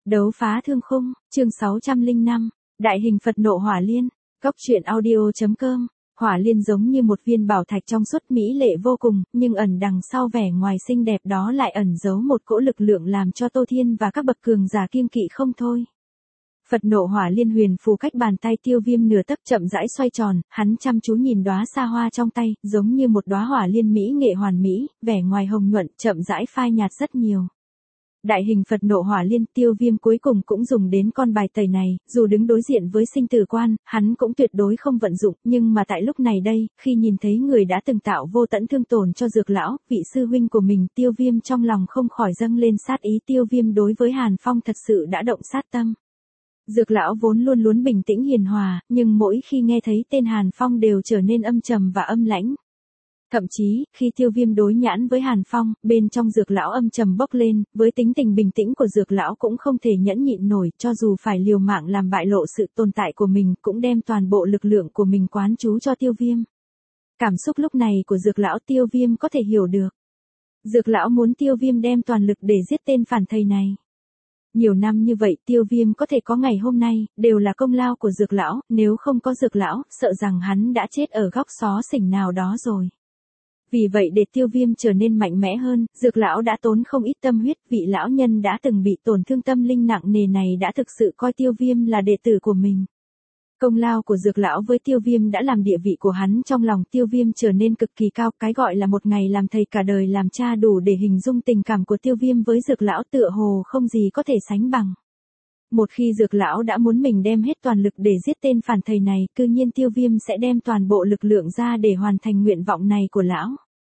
Đấu phá thương khung, chương 605, Đại hình Phật nộ hỏa liên, Góc truyện audio.com. Hỏa liên giống như một viên bảo thạch trong suốt mỹ lệ vô cùng, nhưng ẩn đằng sau vẻ ngoài xinh đẹp đó lại ẩn giấu một cỗ lực lượng làm cho Tô Thiên và các bậc cường giả kiêng kỵ không thôi. Phật nộ hỏa liên huyền phù cách bàn tay Tiêu Viêm nửa tấc chậm rãi xoay tròn, hắn chăm chú nhìn đóa xa hoa trong tay, giống như một đóa hỏa liên mỹ nghệ hoàn mỹ, vẻ ngoài hồng nhuận, chậm rãi phai nhạt rất nhiều. Đại hình Phật nộ hỏa liên, Tiêu Viêm cuối cùng cũng dùng đến con bài tẩy này, dù đứng đối diện với sinh tử quan, hắn cũng tuyệt đối không vận dụng, nhưng mà tại lúc này đây, khi nhìn thấy người đã từng tạo vô tận thương tổn cho Dược lão, vị sư huynh của mình, Tiêu Viêm trong lòng không khỏi dâng lên sát ý. Tiêu Viêm đối với Hàn Phong thật sự đã động sát tâm. Dược lão vốn luôn luôn bình tĩnh hiền hòa, nhưng mỗi khi nghe thấy tên Hàn Phong đều trở nên âm trầm và âm lãnh. Thậm chí, khi Tiêu Viêm đối nhãn với Hàn Phong, bên trong Dược lão âm trầm bốc lên, với tính tình bình tĩnh của Dược lão cũng không thể nhẫn nhịn nổi, cho dù phải liều mạng làm bại lộ sự tồn tại của mình, cũng đem toàn bộ lực lượng của mình quán trú cho Tiêu Viêm. Cảm xúc lúc này của Dược lão Tiêu Viêm có thể hiểu được. Dược lão muốn Tiêu Viêm đem toàn lực để giết tên phản thầy này. Nhiều năm như vậy Tiêu Viêm có thể có ngày hôm nay, đều là công lao của Dược lão, nếu không có Dược lão, sợ rằng hắn đã chết ở góc xó xỉnh nào đó rồi. Vì vậy để Tiêu Viêm trở nên mạnh mẽ hơn, Dược lão đã tốn không ít tâm huyết, vị lão nhân đã từng bị tổn thương tâm linh nặng nề này đã thực sự coi Tiêu Viêm là đệ tử của mình. Công lao của Dược lão với Tiêu Viêm đã làm địa vị của hắn trong lòng Tiêu Viêm trở nên cực kỳ cao, cái gọi là một ngày làm thầy cả đời làm cha đủ để hình dung tình cảm của Tiêu Viêm với Dược lão tựa hồ không gì có thể sánh bằng. Một khi Dược lão đã muốn mình đem hết toàn lực để giết tên phản thầy này, cư nhiên Tiêu Viêm sẽ đem toàn bộ lực lượng ra để hoàn thành nguyện vọng này của lão.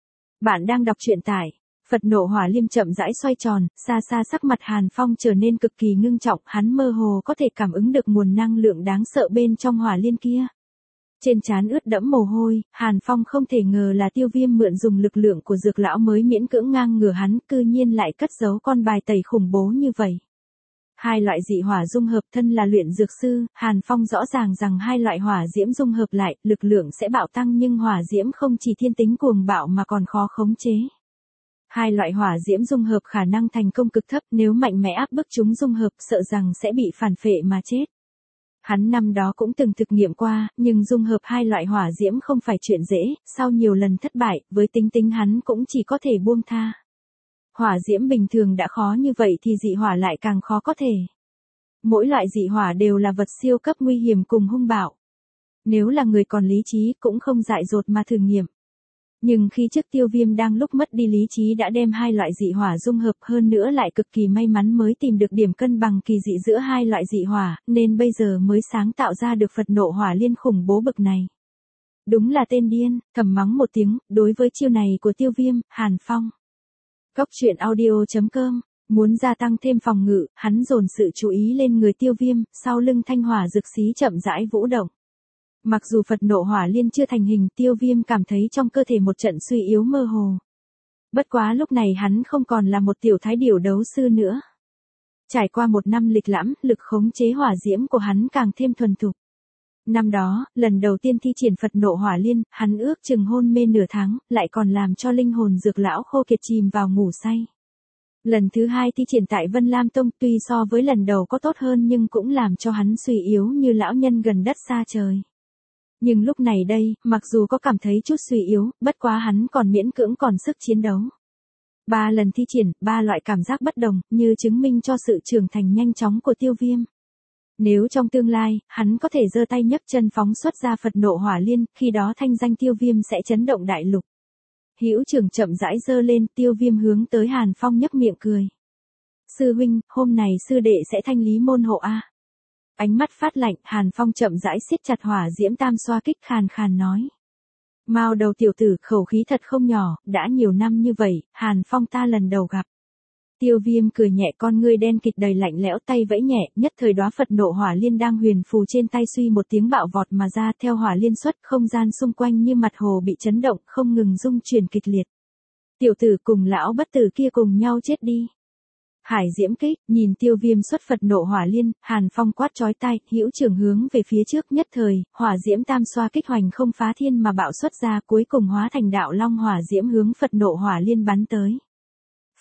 Bạn đang đọc truyện tại Phật nộ hỏa liêm chậm rãi xoay tròn, xa xa sắc mặt Hàn Phong trở nên cực kỳ ngưng trọng, hắn mơ hồ có thể cảm ứng được nguồn năng lượng đáng sợ bên trong hỏa liên kia. Trên trán ướt đẫm mồ hôi, Hàn Phong không thể ngờ là Tiêu Viêm mượn dùng lực lượng của Dược lão mới miễn cưỡng ngang ngửa hắn, cư nhiên lại cất giấu con bài tẩy khủng bố như vậy. Hai loại dị hỏa dung hợp, thân là luyện dược sư, Hàn Phong rõ ràng rằng hai loại hỏa diễm dung hợp lại, lực lượng sẽ bạo tăng, nhưng hỏa diễm không chỉ thiên tính cuồng bạo mà còn khó khống chế. Hai loại hỏa diễm dung hợp khả năng thành công cực thấp, nếu mạnh mẽ áp bức chúng dung hợp sợ rằng sẽ bị phản phệ mà chết. Hắn năm đó cũng từng thực nghiệm qua, nhưng dung hợp hai loại hỏa diễm không phải chuyện dễ, sau nhiều lần thất bại, với tính hắn cũng chỉ có thể buông tha. Hỏa diễm bình thường đã khó như vậy thì dị hỏa lại càng khó có thể. Mỗi loại dị hỏa đều là vật siêu cấp nguy hiểm cùng hung bạo. Nếu là người còn lý trí cũng không dại dột mà thử nghiệm. Nhưng khi trước Tiêu Viêm đang lúc mất đi lý trí đã đem hai loại dị hỏa dung hợp, hơn nữa lại cực kỳ may mắn mới tìm được điểm cân bằng kỳ dị giữa hai loại dị hỏa, nên bây giờ mới sáng tạo ra được Phật nộ hỏa liên khủng bố bực này. Đúng là tên điên, thầm mắng một tiếng, đối với chiêu này của Tiêu Viêm, Hàn Phong. Góc truyện audio.com, muốn gia tăng thêm phòng ngự, hắn dồn sự chú ý lên người Tiêu Viêm, sau lưng thanh hỏa dược xí chậm rãi vũ động. Mặc dù Phật nộ hỏa liên chưa thành hình, Tiêu Viêm cảm thấy trong cơ thể một trận suy yếu mơ hồ. Bất quá lúc này hắn không còn là một tiểu thái điểu đấu sư nữa. Trải qua một năm lịch lãm, lực khống chế hỏa diễm của hắn càng thêm thuần thục. Năm đó, lần đầu tiên thi triển Phật nộ hỏa liên, hắn ước chừng hôn mê nửa tháng, lại còn làm cho linh hồn Dược lão khô kiệt chìm vào ngủ say. Lần thứ hai thi triển tại Vân Lam Tông, tuy so với lần đầu có tốt hơn nhưng cũng làm cho hắn suy yếu như lão nhân gần đất xa trời. Nhưng lúc này đây, mặc dù có cảm thấy chút suy yếu, bất quá hắn còn miễn cưỡng còn sức chiến đấu. 3 lần thi triển, 3 loại cảm giác bất đồng, như chứng minh cho sự trưởng thành nhanh chóng của Tiêu Viêm. Nếu trong tương lai, hắn có thể giơ tay nhấc chân phóng xuất ra Phật nộ hỏa liên, khi đó thanh danh Tiêu Viêm sẽ chấn động đại lục. Hữu trưởng chậm rãi giơ lên, Tiêu Viêm hướng tới Hàn Phong nhếch miệng cười. Sư huynh, hôm này sư đệ sẽ thanh lý môn hộ a. Ánh mắt phát lạnh, Hàn Phong chậm rãi siết chặt hỏa diễm tam xoa kích, khàn khàn nói. Mao đầu tiểu tử, khẩu khí thật không nhỏ, đã nhiều năm như vậy, Hàn Phong ta lần đầu gặp. Tiêu Viêm cười nhẹ, con ngươi đen kịt đầy lạnh lẽo, tay vẫy nhẹ, nhất thời đóa Phật nộ hỏa liên đang huyền phù trên tay suy một tiếng bạo vọt mà ra, theo hỏa liên xuất, không gian xung quanh như mặt hồ bị chấn động, không ngừng rung chuyển kịch liệt. Tiểu tử cùng lão bất tử kia cùng nhau chết đi. Hải diễm kích, nhìn Tiêu Viêm xuất Phật nộ hỏa liên, Hàn Phong quát chói tai, hữu trưởng hướng về phía trước, nhất thời, hỏa diễm tam xoa kích hoành không phá thiên mà bạo xuất ra, cuối cùng hóa thành đạo long hỏa diễm hướng Phật nộ hỏa liên bắn tới.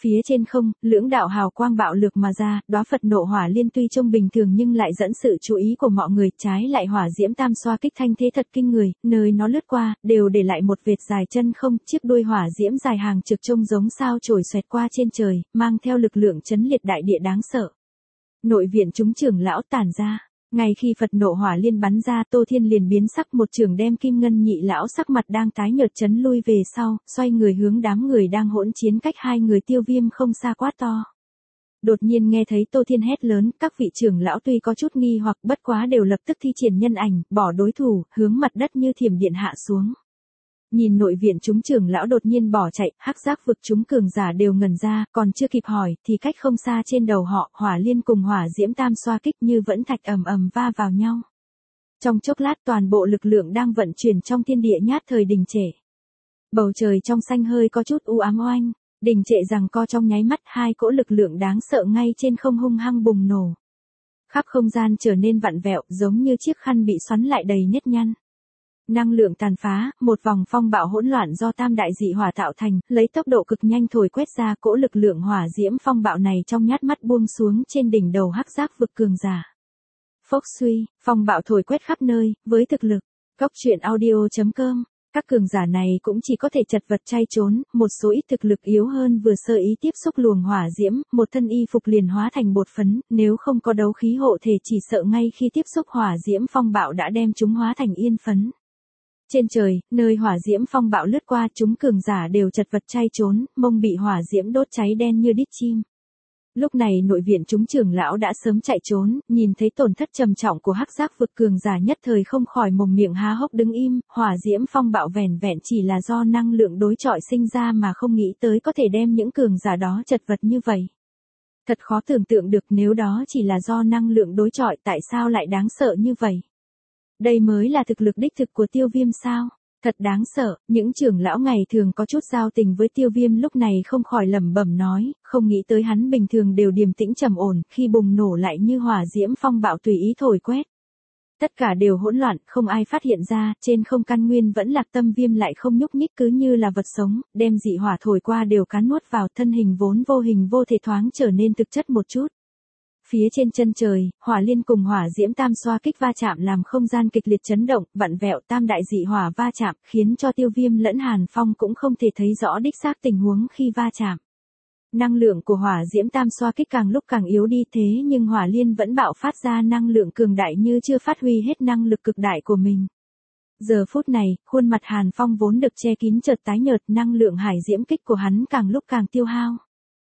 Phía trên không, lưỡng đạo hào quang bạo lực mà ra, đóa Phật nộ hỏa liên tuy trông bình thường nhưng lại dẫn sự chú ý của mọi người, trái lại hỏa diễm tam xoa kích thanh thế thật kinh người, nơi nó lướt qua, đều để lại một vệt dài chân không, chiếc đuôi hỏa diễm dài hàng trực trông giống sao chổi xoẹt qua trên trời, mang theo lực lượng chấn liệt đại địa đáng sợ. Nội viện chúng trưởng lão tản ra. Ngay khi Phật nộ hỏa liên bắn ra, Tô Thiên liền biến sắc, một trường đem Kim Ngân nhị lão sắc mặt đang tái nhợt chấn lui về sau, xoay người hướng đám người đang hỗn chiến cách hai người Tiêu Viêm không xa quát to. Đột nhiên nghe thấy Tô Thiên hét lớn, các vị trưởng lão tuy có chút nghi hoặc bất quá đều lập tức thi triển nhân ảnh, bỏ đối thủ, hướng mặt đất như thiểm điện hạ xuống. Nhìn nội viện chúng trưởng lão đột nhiên bỏ chạy, hắc giác vực chúng cường giả đều ngẩn ra, còn chưa kịp hỏi, thì cách không xa trên đầu họ, hỏa liên cùng hỏa diễm tam xoa kích như vẫn thạch ầm ầm va vào nhau. Trong chốc lát toàn bộ lực lượng đang vận chuyển trong thiên địa nhát thời đình trệ. Bầu trời trong xanh hơi có chút u ám oanh, đình trệ rằng co trong nháy mắt, hai cỗ lực lượng đáng sợ ngay trên không hung hăng bùng nổ. Khắp không gian trở nên vặn vẹo, giống như chiếc khăn bị xoắn lại đầy nếp nhăn. Năng lượng tàn phá, một vòng phong bạo hỗn loạn do tam đại dị hỏa tạo thành, lấy tốc độ cực nhanh thổi quét ra, cỗ lực lượng hỏa diễm phong bạo này trong nhát mắt buông xuống trên đỉnh đầu hắc giác vực cường giả. Phốc suy, phong bạo thổi quét khắp nơi, với thực lực, Cốc Truyện Audio.com, các cường giả này cũng chỉ có thể chật vật chay trốn, một số ít thực lực yếu hơn vừa sơ ý tiếp xúc luồng hỏa diễm, một thân y phục liền hóa thành bột phấn, nếu không có đấu khí hộ thể chỉ sợ ngay khi tiếp xúc hỏa diễm phong bạo đã đem chúng hóa thành yên phấn. Trên trời, nơi hỏa diễm phong bạo lướt qua, chúng cường giả đều chật vật chay trốn, mông bị hỏa diễm đốt cháy đen như đít chim. Lúc này nội viện chúng trưởng lão đã sớm chạy trốn, nhìn thấy tổn thất trầm trọng của hắc giác vực cường giả nhất thời không khỏi mồm miệng há hốc đứng im, hỏa diễm phong bạo vẻn vẹn chỉ là do năng lượng đối chọi sinh ra mà không nghĩ tới có thể đem những cường giả đó chật vật như vậy. Thật khó tưởng tượng được nếu đó chỉ là do năng lượng đối chọi tại sao lại đáng sợ như vậy. Đây mới là thực lực đích thực của Tiêu Viêm sao? Thật đáng sợ, những trưởng lão ngày thường có chút giao tình với Tiêu Viêm lúc này không khỏi lẩm bẩm nói, không nghĩ tới hắn bình thường đều điềm tĩnh trầm ổn, khi bùng nổ lại như hỏa diễm phong bạo tùy ý thổi quét. Tất cả đều hỗn loạn, không ai phát hiện ra, trên không căn nguyên vẫn Lạc Tâm Viêm lại không nhúc nhích cứ như là vật sống, đem dị hỏa thổi qua đều cắn nuốt vào, thân hình vốn vô hình vô thể thoáng trở nên thực chất một chút. Phía trên chân trời, hỏa liên cùng hỏa diễm tam xoa kích va chạm làm không gian kịch liệt chấn động, vặn vẹo, tam đại dị hỏa va chạm, khiến cho Tiêu Viêm lẫn Hàn Phong cũng không thể thấy rõ đích xác tình huống khi va chạm. Năng lượng của hỏa diễm tam xoa kích càng lúc càng yếu đi, thế nhưng hỏa liên vẫn bạo phát ra năng lượng cường đại như chưa phát huy hết năng lực cực đại của mình. Giờ phút này, khuôn mặt Hàn Phong vốn được che kín chợt tái nhợt, năng lượng hải diễm kích của hắn càng lúc càng tiêu hao.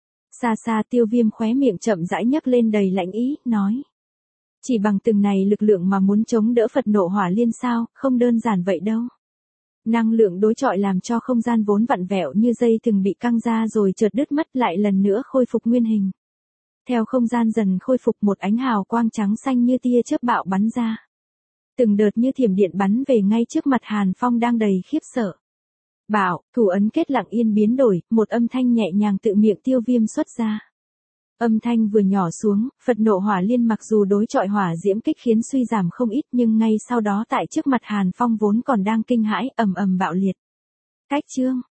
Xa xa Tiêu Viêm khóe miệng chậm rãi nhấc lên đầy lạnh ý, nói. Chỉ bằng từng này lực lượng mà muốn chống đỡ Phật nộ hỏa liên sao, không đơn giản vậy đâu. Năng lượng đối chọi làm cho không gian vốn vặn vẹo như dây thừng bị căng ra rồi chợt đứt mất, lại lần nữa khôi phục nguyên hình. Theo không gian dần khôi phục, một ánh hào quang trắng xanh như tia chớp bạo bắn ra. Từng đợt như thiểm điện bắn về ngay trước mặt Hàn Phong đang đầy khiếp sợ. Bảo, thủ ấn kết lặng yên biến đổi, một âm thanh nhẹ nhàng tự miệng Tiêu Viêm xuất ra. Âm thanh vừa nhỏ xuống, Phật nộ hỏa liên mặc dù đối chọi hỏa diễm kích khiến suy giảm không ít nhưng ngay sau đó tại trước mặt Hàn Phong vốn còn đang kinh hãi, ầm ầm bạo liệt. Cách chương,